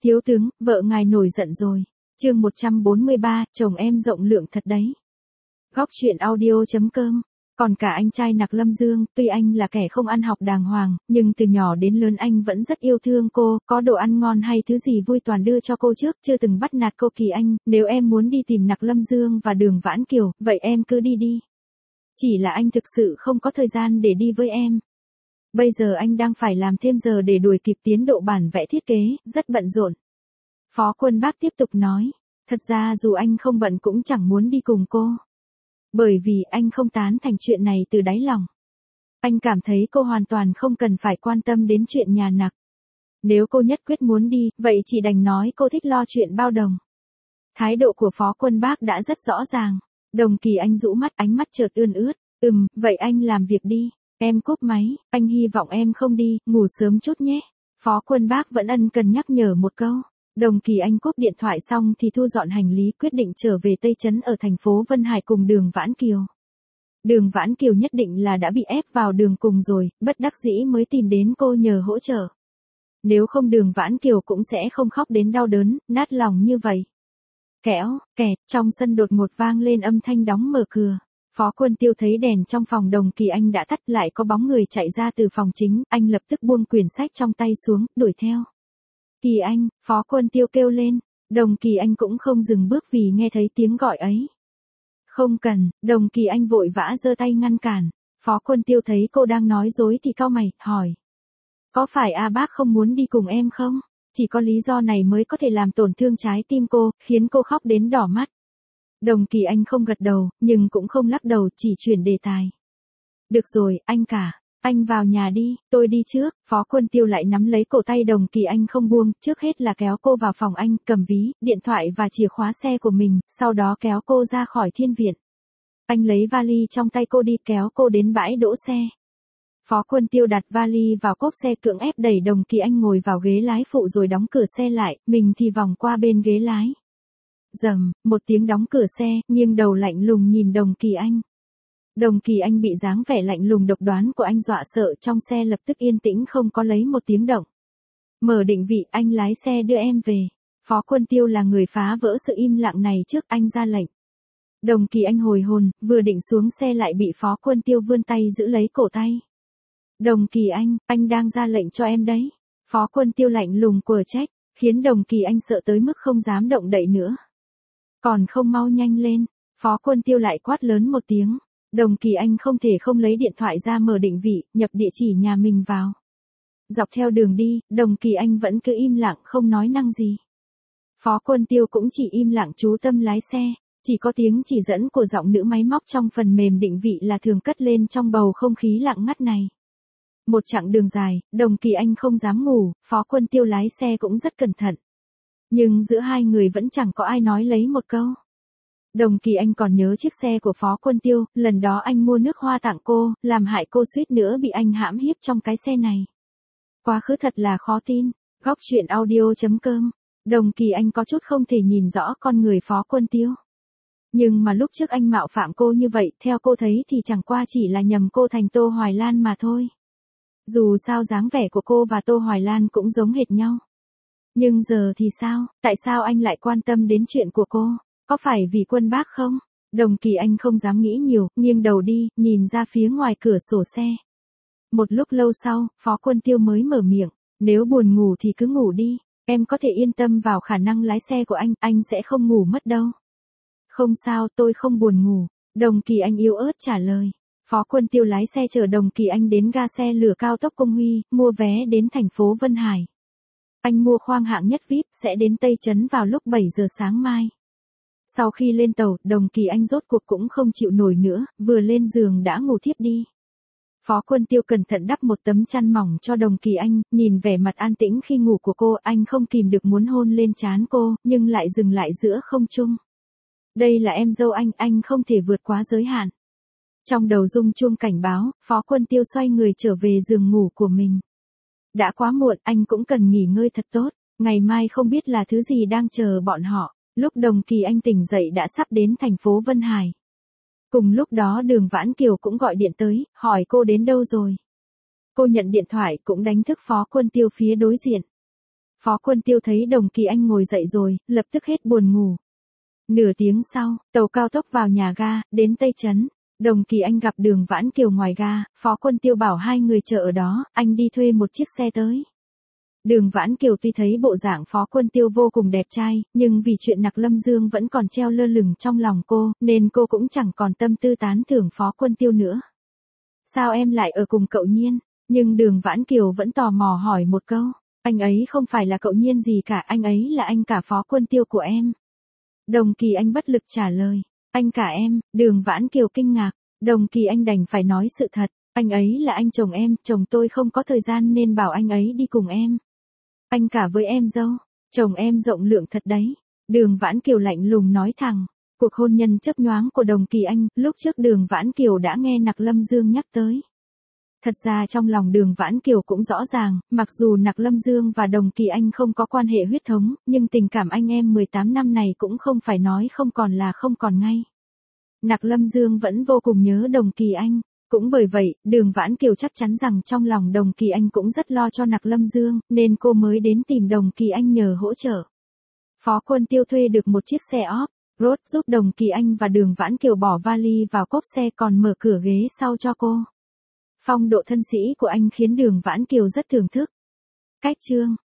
Thiếu tướng, vợ ngài nổi giận rồi. Chương 143, chồng em rộng lượng thật đấy. Góc truyện audio.com. Còn cả anh trai Nặc Lâm Dương, tuy anh là kẻ không ăn học đàng hoàng, nhưng từ nhỏ đến lớn anh vẫn rất yêu thương cô, có đồ ăn ngon hay thứ gì vui toàn đưa cho cô trước, chưa từng bắt nạt cô. Kỳ Anh, nếu em muốn đi tìm Nặc Lâm Dương và Đường Vãn Kiều, vậy em cứ đi đi. Chỉ là anh thực sự không có thời gian để đi với em. Bây giờ anh đang phải làm thêm giờ để đuổi kịp tiến độ bản vẽ thiết kế, rất bận rộn. Phó Quân Bác tiếp tục nói, thật ra dù anh không bận cũng chẳng muốn đi cùng cô. Bởi vì anh không tán thành chuyện này từ đáy lòng. Anh cảm thấy cô hoàn toàn không cần phải quan tâm đến chuyện nhà Nặc. Nếu cô nhất quyết muốn đi, vậy chỉ đành nói cô thích lo chuyện bao đồng. Thái độ của Phó Quân Bác đã rất rõ ràng. Đồng Kỳ Anh rũ mắt, ánh mắt chợt ươn ướt. Vậy anh làm việc đi. Em cúp máy, anh hy vọng em không đi, ngủ sớm chút nhé. Phó Quân Bác vẫn ân cần nhắc nhở một câu. Đồng Kỳ Anh cúp điện thoại xong thì thu dọn hành lý, quyết định trở về Tây Trấn ở thành phố Vân Hải cùng Đường Vãn Kiều. Đường Vãn Kiều nhất định là đã bị ép vào đường cùng rồi, bất đắc dĩ mới tìm đến cô nhờ hỗ trợ. Nếu không Đường Vãn Kiều cũng sẽ không khóc đến đau đớn, nát lòng như vậy. Kẽo, kẹt, trong sân đột ngột vang lên âm thanh đóng mở cửa. Phó Quân Tiêu thấy đèn trong phòng Đồng Kỳ Anh đã tắt, lại có bóng người chạy ra từ phòng chính, anh lập tức buông quyển sách trong tay xuống, đuổi theo. Kỳ Anh, Phó Quân Tiêu kêu lên, Đồng Kỳ Anh cũng không dừng bước vì nghe thấy tiếng gọi ấy. Không cần, Đồng Kỳ Anh vội vã giơ tay ngăn cản. Phó Quân Tiêu thấy cô đang nói dối thì cau mày, hỏi. Có phải A Bác không muốn đi cùng em không? Chỉ có lý do này mới có thể làm tổn thương trái tim cô, khiến cô khóc đến đỏ mắt. Đồng Kỳ Anh không gật đầu, nhưng cũng không lắc đầu, chỉ chuyển đề tài. Được rồi, anh cả. Anh vào nhà đi, tôi đi trước. Phó Quân Tiêu lại nắm lấy cổ tay Đồng Kỳ Anh không buông, trước hết là kéo cô vào phòng anh, cầm ví, điện thoại và chìa khóa xe của mình, sau đó kéo cô ra khỏi thiên viện. Anh lấy vali trong tay cô đi, kéo cô đến bãi đỗ xe. Phó Quân Tiêu đặt vali vào cốp xe, cưỡng ép đẩy Đồng Kỳ Anh ngồi vào ghế lái phụ rồi đóng cửa xe lại, mình thì vòng qua bên ghế lái. Rầm, một tiếng đóng cửa xe, nghiêng đầu lạnh lùng nhìn Đồng Kỳ Anh. Đồng Kỳ Anh bị dáng vẻ lạnh lùng độc đoán của anh dọa sợ, trong xe lập tức yên tĩnh không có lấy một tiếng động. Mở định vị, anh lái xe đưa em về. Phó Quân Tiêu là người phá vỡ sự im lặng này trước, anh ra lệnh. Đồng Kỳ Anh hồi hồn, vừa định xuống xe lại bị Phó Quân Tiêu vươn tay giữ lấy cổ tay. Đồng Kỳ anh đang ra lệnh cho em đấy. Phó Quân Tiêu lạnh lùng quở trách, khiến Đồng Kỳ Anh sợ tới mức không dám động đậy nữa. Còn không mau nhanh lên, Phó Quân Tiêu lại quát lớn một tiếng. Đồng Kỳ Anh không thể không lấy điện thoại ra mở định vị, nhập địa chỉ nhà mình vào. Dọc theo đường đi, Đồng Kỳ Anh vẫn cứ im lặng không nói năng gì. Phó Quân Tiêu cũng chỉ im lặng chú tâm lái xe, chỉ có tiếng chỉ dẫn của giọng nữ máy móc trong phần mềm định vị là thường cất lên trong bầu không khí lặng ngắt này. Một chặng đường dài, Đồng Kỳ Anh không dám ngủ, Phó Quân Tiêu lái xe cũng rất cẩn thận. Nhưng giữa hai người vẫn chẳng có ai nói lấy một câu. Đồng Kỳ Anh còn nhớ chiếc xe của Phó Quân Tiêu, lần đó anh mua nước hoa tặng cô, làm hại cô suýt nữa bị anh hãm hiếp trong cái xe này. Quá khứ thật là khó tin. Góc truyện audio.com. Đồng Kỳ Anh có chút không thể nhìn rõ con người Phó Quân Tiêu. Nhưng mà lúc trước anh mạo phạm cô như vậy, theo cô thấy thì chẳng qua chỉ là nhầm cô thành Tô Hoài Lan mà thôi. Dù sao dáng vẻ của cô và Tô Hoài Lan cũng giống hệt nhau. Nhưng giờ thì sao, tại sao anh lại quan tâm đến chuyện của cô? Có phải vì Quân Bác không? Đồng Kỳ Anh không dám nghĩ nhiều, nghiêng đầu đi, nhìn ra phía ngoài cửa sổ xe. Một lúc lâu sau, Phó Quân Tiêu mới mở miệng. Nếu buồn ngủ thì cứ ngủ đi, em có thể yên tâm vào khả năng lái xe của anh sẽ không ngủ mất đâu. Không sao, tôi không buồn ngủ. Đồng Kỳ Anh yếu ớt trả lời. Phó Quân Tiêu lái xe chở Đồng Kỳ Anh đến ga xe lửa cao tốc Công Huy, mua vé đến thành phố Vân Hải. Anh mua khoang hạng nhất VIP, sẽ đến Tây Trấn vào lúc 7 giờ sáng mai. Sau khi lên tàu, Đồng Kỳ Anh rốt cuộc cũng không chịu nổi nữa, vừa lên giường đã ngủ thiếp đi. Phó Quân Tiêu cẩn thận đắp một tấm chăn mỏng cho Đồng Kỳ Anh, nhìn vẻ mặt an tĩnh khi ngủ của cô, anh không kìm được muốn hôn lên trán cô, nhưng lại dừng lại giữa không trung. Đây là em dâu anh không thể vượt quá giới hạn. Trong đầu rung chuông cảnh báo, Phó Quân Tiêu xoay người trở về giường ngủ của mình. Đã quá muộn, anh cũng cần nghỉ ngơi thật tốt, ngày mai không biết là thứ gì đang chờ bọn họ. Lúc Đồng Kỳ Anh tỉnh dậy đã sắp đến thành phố Vân Hải. Cùng lúc đó Đường Vãn Kiều cũng gọi điện tới, hỏi cô đến đâu rồi. Cô nhận điện thoại cũng đánh thức Phó Quân Tiêu phía đối diện. Phó Quân Tiêu thấy Đồng Kỳ Anh ngồi dậy rồi, lập tức hết buồn ngủ. Nửa tiếng sau, tàu cao tốc vào nhà ga, đến Tây Trấn. Đồng Kỳ Anh gặp Đường Vãn Kiều ngoài ga, Phó Quân Tiêu bảo hai người chờ ở đó, anh đi thuê một chiếc xe tới. Đường Vãn Kiều tuy thấy bộ dạng Phó Quân Tiêu vô cùng đẹp trai, nhưng vì chuyện Nặc Lâm Dương vẫn còn treo lơ lửng trong lòng cô, nên cô cũng chẳng còn tâm tư tán thưởng Phó Quân Tiêu nữa. Sao em lại ở cùng cậu Nhiên? Nhưng Đường Vãn Kiều vẫn tò mò hỏi một câu. Anh ấy không phải là cậu Nhiên gì cả, anh ấy là anh cả Phó Quân Tiêu của em. Đồng Kỳ Anh bất lực trả lời. Anh cả em, Đường Vãn Kiều kinh ngạc. Đồng Kỳ Anh đành phải nói sự thật. Anh ấy là anh chồng em, chồng tôi không có thời gian nên bảo anh ấy đi cùng em. Anh cả với em dâu, chồng em rộng lượng thật đấy. Đường Vãn Kiều lạnh lùng nói thẳng. Cuộc hôn nhân chớp nhoáng của Đồng Kỳ Anh, lúc trước Đường Vãn Kiều đã nghe Nặc Lâm Dương nhắc tới. Thật ra trong lòng Đường Vãn Kiều cũng rõ ràng, mặc dù Nặc Lâm Dương và Đồng Kỳ Anh không có quan hệ huyết thống, nhưng tình cảm anh em 18 năm này cũng không phải nói không còn là không còn ngay. Nặc Lâm Dương vẫn vô cùng nhớ Đồng Kỳ Anh. Cũng bởi vậy, Đường Vãn Kiều chắc chắn rằng trong lòng Đồng Kỳ Anh cũng rất lo cho Nặc Lâm Dương, nên cô mới đến tìm Đồng Kỳ Anh nhờ hỗ trợ. Phó Quân Tiêu thuê được một chiếc xe off-road giúp Đồng Kỳ Anh và Đường Vãn Kiều bỏ vali vào cốp xe còn mở cửa ghế sau cho cô. Phong độ thân sĩ của anh khiến Đường Vãn Kiều rất thưởng thức. Cách chương